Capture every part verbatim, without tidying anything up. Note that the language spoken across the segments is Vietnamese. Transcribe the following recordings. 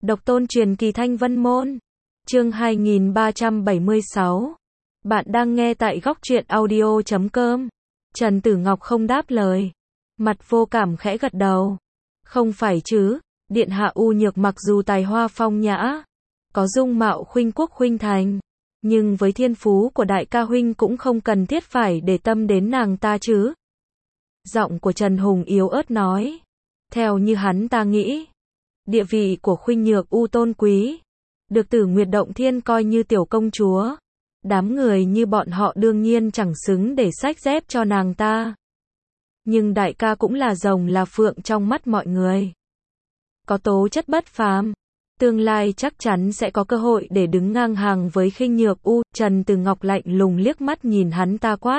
Độc tôn truyền kỳ Thanh Vân Môn. Chương hai nghìn ba trăm bảy mươi sáu. Bạn đang nghe tại góc truyện audio chấm com. Trần Tử Ngọc không đáp lời. Mặt vô cảm khẽ gật đầu. Không phải chứ, điện hạ U Nhược mặc dù tài hoa phong nhã, có dung mạo khuynh quốc khuynh thành, nhưng với thiên phú của đại ca huynh cũng không cần thiết phải để tâm đến nàng ta chứ. Giọng của Trần Hùng yếu ớt nói. Theo như hắn ta nghĩ, địa vị của Khuynh Nhược U tôn quý, được Tử Nguyệt Động Thiên coi như tiểu công chúa. Đám người như bọn họ đương nhiên chẳng xứng để xách dép cho nàng ta. Nhưng đại ca cũng là rồng là phượng trong mắt mọi người. Có tố chất bất phàm, tương lai chắc chắn sẽ có cơ hội để đứng ngang hàng với Khuynh Nhược U. Trần Tử Ngọc lạnh lùng liếc mắt nhìn hắn ta quát.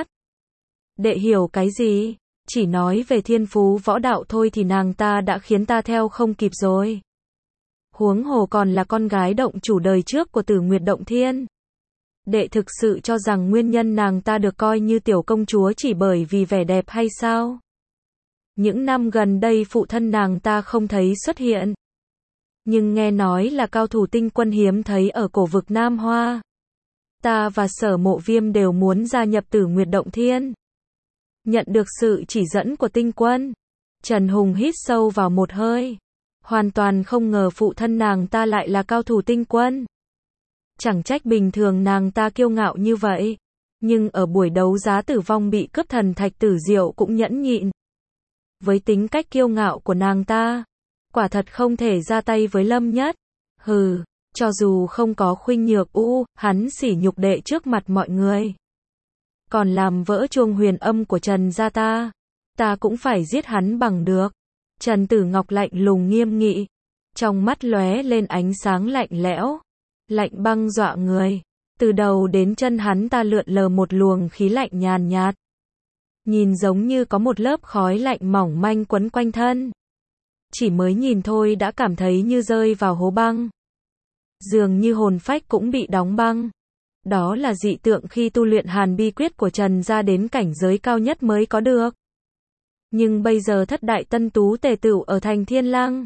Đệ hiểu cái gì? Chỉ nói về thiên phú võ đạo thôi thì nàng ta đã khiến ta theo không kịp rồi. Huống hồ còn là con gái động chủ đời trước của Tử Nguyệt Động Thiên. Đệ thực sự cho rằng nguyên nhân nàng ta được coi như tiểu công chúa chỉ bởi vì vẻ đẹp hay sao? Những năm gần đây phụ thân nàng ta không thấy xuất hiện. Nhưng nghe nói là cao thủ tinh quân hiếm thấy ở cổ vực Nam Hoa. Ta và Sở Mộ Viêm đều muốn gia nhập Tử Nguyệt Động Thiên. Nhận được sự chỉ dẫn của tinh quân, Trần Hùng hít sâu vào một hơi. Hoàn toàn không ngờ phụ thân nàng ta lại là cao thủ tinh quân. Chẳng trách bình thường nàng ta kiêu ngạo như vậy. Nhưng ở buổi đấu giá tử vong bị cướp thần thạch Tử Diệu cũng nhẫn nhịn. Với tính cách kiêu ngạo của nàng ta, quả thật không thể ra tay với Lâm Nhất. Hừ, cho dù không có Khuynh Nhược U, hắn sỉ nhục đệ trước mặt mọi người. Còn làm vỡ chuông huyền âm của Trần gia ta, ta cũng phải giết hắn bằng được. Trần Tử Ngọc lạnh lùng nghiêm nghị, trong mắt lóe lên ánh sáng lạnh lẽo, lạnh băng dọa người. Từ đầu đến chân hắn ta lượn lờ một luồng khí lạnh nhàn nhạt, nhìn giống như có một lớp khói lạnh mỏng manh quấn quanh thân. Chỉ mới nhìn thôi đã cảm thấy như rơi vào hố băng, dường như hồn phách cũng bị đóng băng. Đó là dị tượng khi tu luyện Hàn Bi Quyết của Trần gia đến cảnh giới cao nhất mới có được. Nhưng bây giờ thất đại tân tú tề tựu ở thành Thiên Lăng.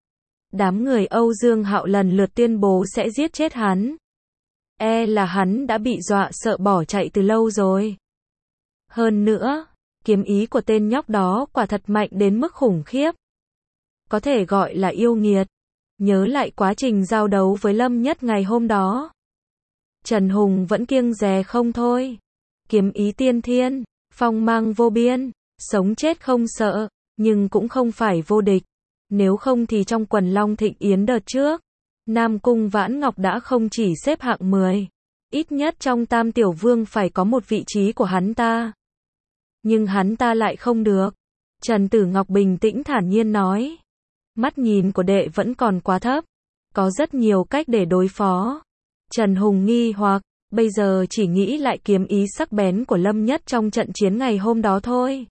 Đám người Âu Dương Hạo lần lượt tuyên bố sẽ giết chết hắn. E là hắn đã bị dọa sợ bỏ chạy từ lâu rồi. Hơn nữa, kiếm ý của tên nhóc đó quả thật mạnh đến mức khủng khiếp. Có thể gọi là yêu nghiệt. Nhớ lại quá trình giao đấu với Lâm Nhất ngày hôm đó, Trần Hùng vẫn kiêng dè không thôi. Kiếm ý tiên thiên, phong mang vô biên, sống chết không sợ, nhưng cũng không phải vô địch. Nếu không thì trong quần Long Thịnh Yến đợt trước, Nam Cung Vãn Ngọc đã không chỉ xếp hạng mười, ít nhất trong Tam Tiểu Vương phải có một vị trí của hắn ta. Nhưng hắn ta lại không được. Trần Tử Ngọc bình tĩnh thản nhiên nói. Mắt nhìn của đệ vẫn còn quá thấp. Có rất nhiều cách để đối phó. Trần Hùng nghi hoặc, bây giờ chỉ nghĩ lại kiếm ý sắc bén của Lâm Nhất trong trận chiến ngày hôm đó thôi.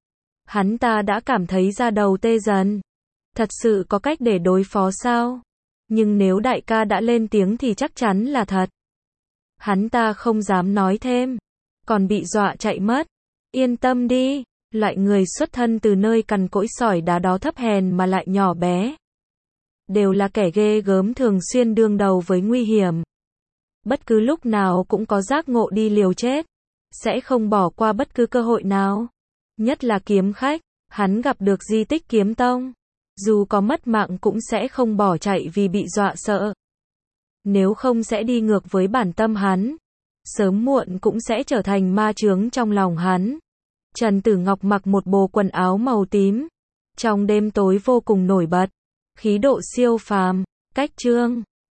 Hắn ta đã cảm thấy da đầu tê dần. Thật sự có cách để đối phó sao? Nhưng nếu đại ca đã lên tiếng thì chắc chắn là thật. Hắn ta không dám nói thêm, còn bị dọa chạy mất. Yên tâm đi, loại người xuất thân từ nơi cằn cỗi sỏi đá đó thấp hèn mà lại nhỏ bé. Đều là kẻ ghê gớm thường xuyên đương đầu với nguy hiểm. Bất cứ lúc nào cũng có giác ngộ đi liều chết. Sẽ không bỏ qua bất cứ cơ hội nào. Nhất là kiếm khách, hắn gặp được di tích kiếm tông. Dù có mất mạng cũng sẽ không bỏ chạy vì bị dọa sợ. Nếu không sẽ đi ngược với bản tâm hắn. Sớm muộn cũng sẽ trở thành ma chướng trong lòng hắn. Trần Tử Ngọc mặc một bộ quần áo màu tím. Trong đêm tối vô cùng nổi bật. Khí độ siêu phàm, cách chương.